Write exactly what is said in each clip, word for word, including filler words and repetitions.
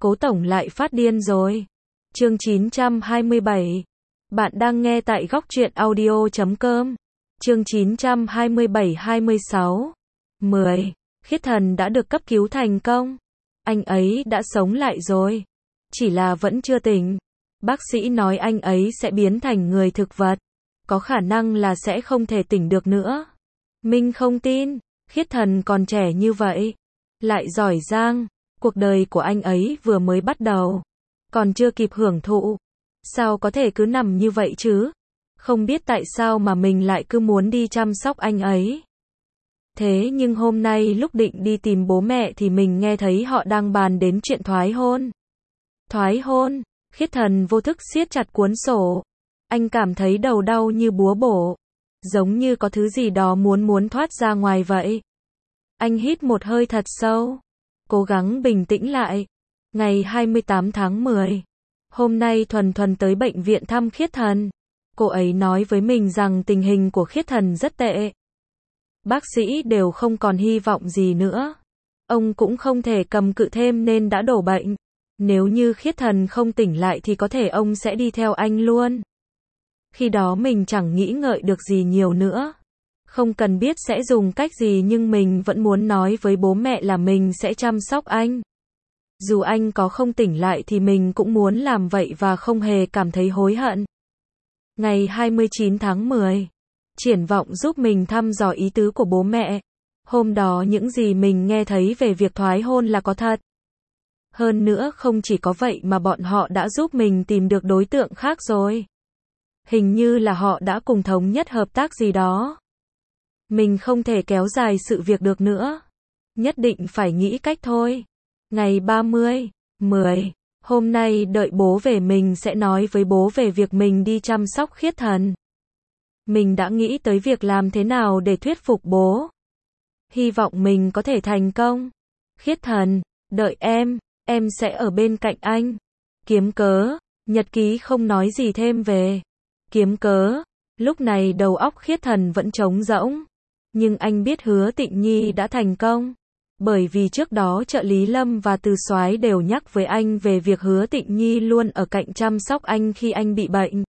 Cố tổng lại phát điên rồi. Chương chín trăm hai mươi bảy. Bạn đang nghe tại góc truyện audio chấm com. Chương chín trăm hai mươi bảy hai mươi sáu. mười. Khiết Thần đã được cấp cứu thành công. Anh ấy đã sống lại rồi. Chỉ là vẫn chưa tỉnh. Bác sĩ nói anh ấy sẽ biến thành người thực vật. Có khả năng là sẽ không thể tỉnh được nữa. Mình không tin. Khiết Thần còn trẻ như vậy. Lại giỏi giang. Cuộc đời của anh ấy vừa mới bắt đầu. Còn chưa kịp hưởng thụ. Sao có thể cứ nằm như vậy chứ? Không biết tại sao mà mình lại cứ muốn đi chăm sóc anh ấy. Thế nhưng hôm nay lúc định đi tìm bố mẹ thì mình nghe thấy họ đang bàn đến chuyện thoái hôn. Thoái hôn? Khiết Thần vô thức siết chặt cuốn sổ. Anh cảm thấy đầu đau như búa bổ. Giống như có thứ gì đó muốn muốn thoát ra ngoài vậy. Anh hít một hơi thật sâu. Cố gắng bình tĩnh lại. Ngày hai mươi tám tháng mười. Hôm nay Thuần Thuần tới bệnh viện thăm Khiết Thần. Cô ấy nói với mình rằng tình hình của Khiết Thần rất tệ. Bác sĩ đều không còn hy vọng gì nữa. Ông cũng không thể cầm cự thêm nên đã đổ bệnh. Nếu như Khiết Thần không tỉnh lại thì có thể ông sẽ đi theo anh luôn. Khi đó mình chẳng nghĩ ngợi được gì nhiều nữa. Không cần biết sẽ dùng cách gì nhưng mình vẫn muốn nói với bố mẹ là mình sẽ chăm sóc anh. Dù anh có không tỉnh lại thì mình cũng muốn làm vậy và không hề cảm thấy hối hận. Ngày hai mươi chín tháng mười. Triển Vọng giúp mình thăm dò ý tứ của bố mẹ. Hôm đó những gì mình nghe thấy về việc thoái hôn là có thật. Hơn nữa không chỉ có vậy mà bọn họ đã giúp mình tìm được đối tượng khác rồi. Hình như là họ đã cùng thống nhất hợp tác gì đó. Mình không thể kéo dài sự việc được nữa. Nhất định phải nghĩ cách thôi. Ngày ba mươi, mười. Hôm nay đợi bố về mình sẽ nói với bố về việc mình đi chăm sóc Khiết Thần. Mình đã nghĩ tới việc làm thế nào để thuyết phục bố. Hy vọng mình có thể thành công. Khiết Thần, đợi em, em sẽ ở bên cạnh anh. Kiếm cớ, nhật ký không nói gì thêm về. Kiếm cớ, lúc này đầu óc Khiết Thần vẫn trống rỗng. Nhưng anh biết Hứa Tịnh Nhi đã thành công. Bởi vì trước đó trợ lý Lâm và Từ Soái đều nhắc với anh về việc Hứa Tịnh Nhi luôn ở cạnh chăm sóc anh khi anh bị bệnh.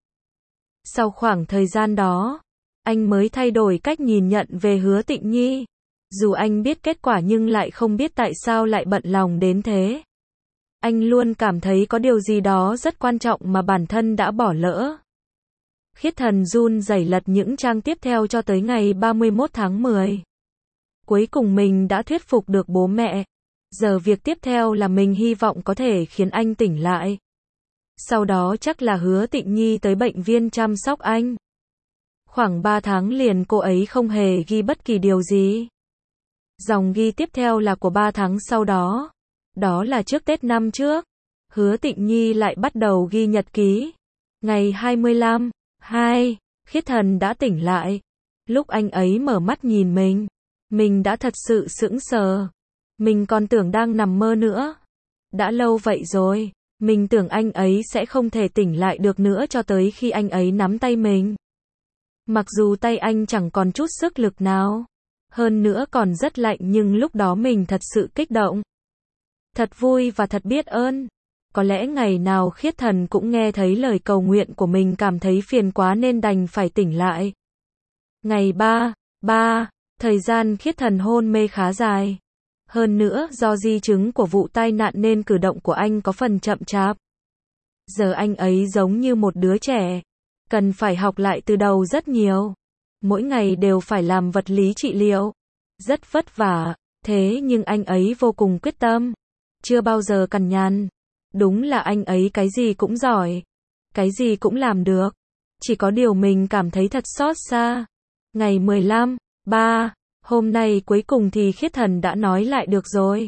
Sau khoảng thời gian đó, anh mới thay đổi cách nhìn nhận về Hứa Tịnh Nhi. Dù anh biết kết quả nhưng lại không biết tại sao lại bận lòng đến thế. Anh luôn cảm thấy có điều gì đó rất quan trọng mà bản thân đã bỏ lỡ. Khiết Thần run rẩy lật những trang tiếp theo cho tới ngày ba mươi mốt tháng mười. Cuối cùng mình đã thuyết phục được bố mẹ. Giờ việc tiếp theo là mình hy vọng có thể khiến anh tỉnh lại. Sau đó chắc là Hứa Tịnh Nhi tới bệnh viện chăm sóc anh. Khoảng ba tháng liền cô ấy không hề ghi bất kỳ điều gì. Dòng ghi tiếp theo là của ba tháng sau đó. Đó là trước Tết năm trước. Hứa Tịnh Nhi lại bắt đầu ghi nhật ký. Ngày hai mươi lăm, hai. Khiết Thần đã tỉnh lại. Lúc anh ấy mở mắt nhìn mình. Mình đã thật sự sững sờ. Mình còn tưởng đang nằm mơ nữa. Đã lâu vậy rồi. Mình tưởng anh ấy sẽ không thể tỉnh lại được nữa cho tới khi anh ấy nắm tay mình. Mặc dù tay anh chẳng còn chút sức lực nào. Hơn nữa còn rất lạnh nhưng lúc đó mình thật sự kích động. Thật vui và thật biết ơn. Có lẽ ngày nào Khiết Thần cũng nghe thấy lời cầu nguyện của mình cảm thấy phiền quá nên đành phải tỉnh lại. Ngày ba, ba. Thời gian Khiết Thần hôn mê khá dài. Hơn nữa do di chứng của vụ tai nạn nên cử động của anh có phần chậm chạp. Giờ anh ấy giống như một đứa trẻ. Cần phải học lại từ đầu rất nhiều. Mỗi ngày đều phải làm vật lý trị liệu. Rất vất vả. Thế nhưng anh ấy vô cùng quyết tâm. Chưa bao giờ cằn nhằn. Đúng là anh ấy cái gì cũng giỏi. Cái gì cũng làm được. Chỉ có điều mình cảm thấy thật xót xa. Ngày mười lăm, ba. Hôm nay cuối cùng thì Khiết Thần đã nói lại được rồi.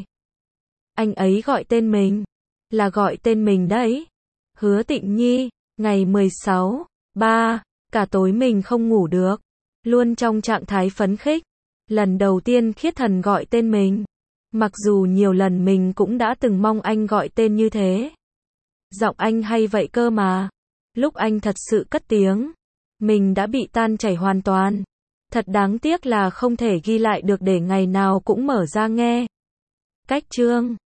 Anh ấy gọi tên mình. Là gọi tên mình đấy. Hứa Tịnh Nhi. Ngày mười sáu, ba. Cả tối mình không ngủ được. Luôn trong trạng thái phấn khích. Lần đầu tiên Khiết Thần gọi tên mình. Mặc dù nhiều lần mình cũng đã từng mong anh gọi tên như thế. Giọng anh hay vậy cơ mà. Lúc anh thật sự cất tiếng. Mình đã bị tan chảy hoàn toàn. Thật đáng tiếc là không thể ghi lại được để ngày nào cũng mở ra nghe. Cách chương